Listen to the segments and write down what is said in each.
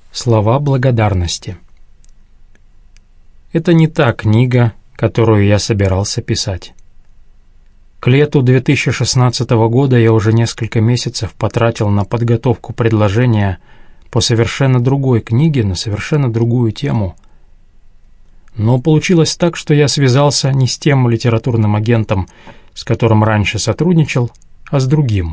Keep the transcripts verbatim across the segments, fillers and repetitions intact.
Слова благодарности. Это не та книга, которую я собирался писать. К лету две тысячи шестнадцатого года я уже несколько месяцев потратил на подготовку предложения по совершенно другой книге на совершенно другую тему. Но получилось так, что я связался не с тем литературным агентом, с которым раньше сотрудничал, а с другим.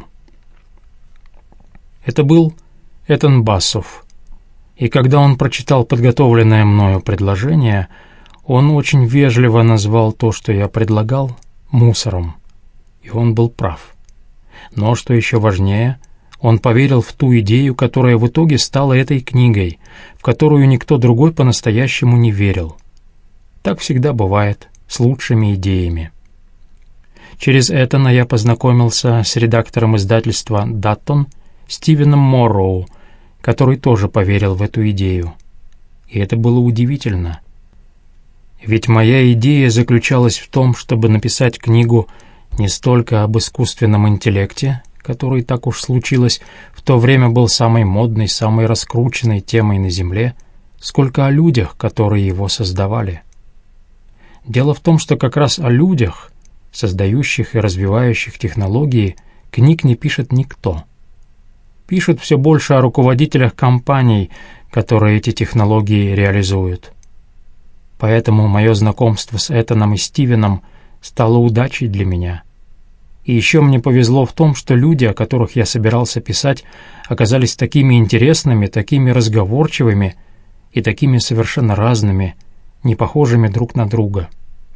Это был Этан Бассов. И когда он прочитал подготовленное мною предложение, он очень вежливо назвал то, что я предлагал, мусором. И он был прав. Но, что еще важнее, он поверил в ту идею, которая в итоге стала этой книгой, в которую никто другой по-настоящему не верил. Так всегда бывает с лучшими идеями. Через Этана я познакомился с редактором издательства «Даттон» Стивеном Морроу, который тоже поверил в эту идею. И это было удивительно. Ведь моя идея заключалась в том, чтобы написать книгу не столько об искусственном интеллекте, который, так уж случилось, в то время был самой модной, самой раскрученной темой на Земле, сколько о людях, которые его создавали. Дело в том, что как раз о людях, создающих и развивающих технологии, книг не пишет никто. Пишут все больше о руководителях компаний, которые эти технологии реализуют. Поэтому мое знакомство с Этаном и Стивеном стало удачей для меня. И еще мне повезло в том, что люди, о которых я собирался писать, оказались такими интересными, такими разговорчивыми и такими совершенно разными, не похожими друг на друга.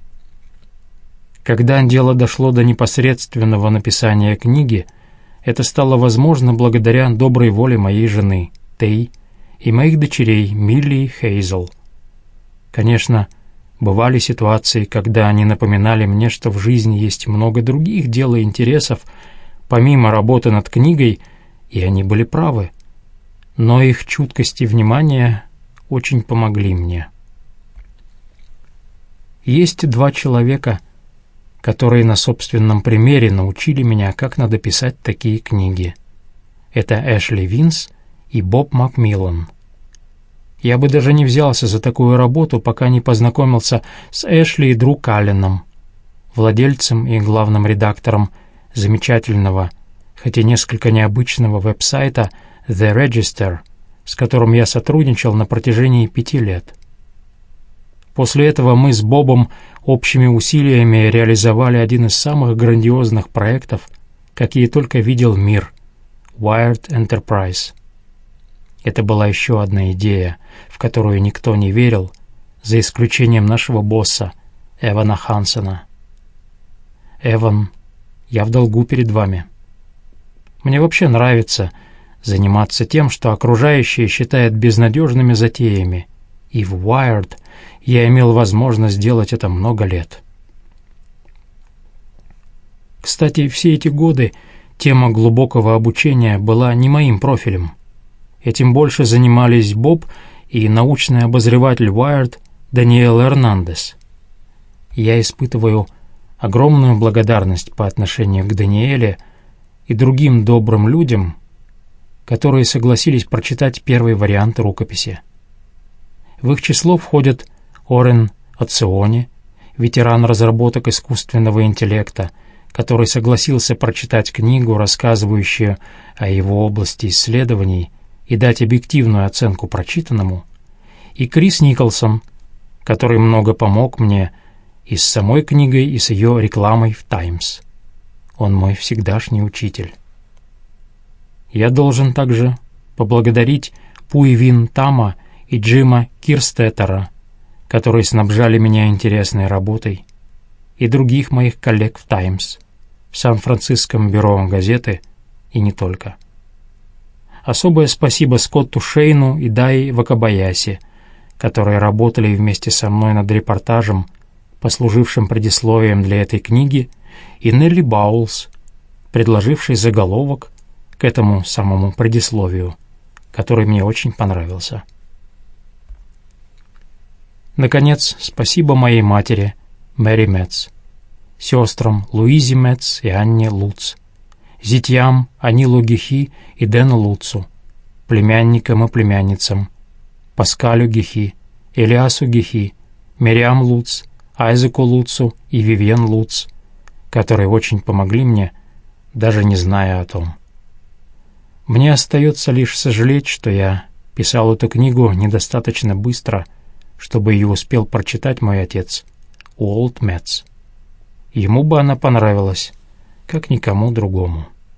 Когда дело дошло до непосредственного написания книги, это стало возможно благодаря доброй воле моей жены, Тей, и моих дочерей, Милли и Хейзел. Конечно, бывали ситуации, когда они напоминали мне, что в жизни есть много других дел и интересов, помимо работы над книгой, и они были правы. Но их чуткость и внимание очень помогли мне. Есть два человека, которые на собственном примере научили меня, как надо писать такие книги. Это Эшли Винс и Боб Макмиллан. Я бы даже не взялся за такую работу, пока не познакомился с Эшли и Дрю Калленом, владельцем и главным редактором замечательного, хотя несколько необычного веб-сайта The Register, с которым я сотрудничал на протяжении пяти лет. После этого мы с Бобом общими усилиями реализовали один из самых грандиозных проектов, какие только видел мир — Wired Enterprise. Это была еще одна идея, в которую никто не верил, за исключением нашего босса, Эвана Хансена. Эван, я в долгу перед вами. Мне вообще нравится заниматься тем, что окружающие считают безнадежными затеями, и в Wired я имел возможность сделать это много лет. Кстати, все эти годы тема глубокого обучения была не моим профилем. Этим больше занимались Боб и научный обозреватель Wired Даниэл Эрнандес. Я испытываю огромную благодарность по отношению к Даниэле и другим добрым людям, которые согласились прочитать первый вариант рукописи. В их число входят Орен Оциони, ветеран разработок искусственного интеллекта, который согласился прочитать книгу, рассказывающую о его области исследований, и дать объективную оценку прочитанному, и Крис Николсон, который много помог мне и с самой книгой, и с ее рекламой в «Таймс». Он мой всегдашний учитель. Я должен также поблагодарить Пуй Вин Тама и Джима Кирстеттера, которые снабжали меня интересной работой, и других моих коллег в «Таймс», в Сан-Франциском бюро газеты и не только. Особое спасибо Скотту Шейну и Дай Вакабаяси, которые работали вместе со мной над репортажем, послужившим предисловием для этой книги, и Нелли Баулс, предложившей заголовок к этому самому предисловию, который мне очень понравился. Наконец, спасибо моей матери, Мэри Метц, сестрам Луизе Метц и Анне Луц, зятьям Анилу Гехи и Дэну Луцу, племянникам и племянницам Паскалю Гехи, Элиасу Гехи, Мириам Луц, Айзеку Луцу и Вивьен Луц, которые очень помогли мне, даже не зная о том. Мне остается лишь сожалеть, что я писал эту книгу недостаточно быстро, чтобы ее успел прочитать мой отец, Уолт Метц. Ему бы она понравилась, как никому другому.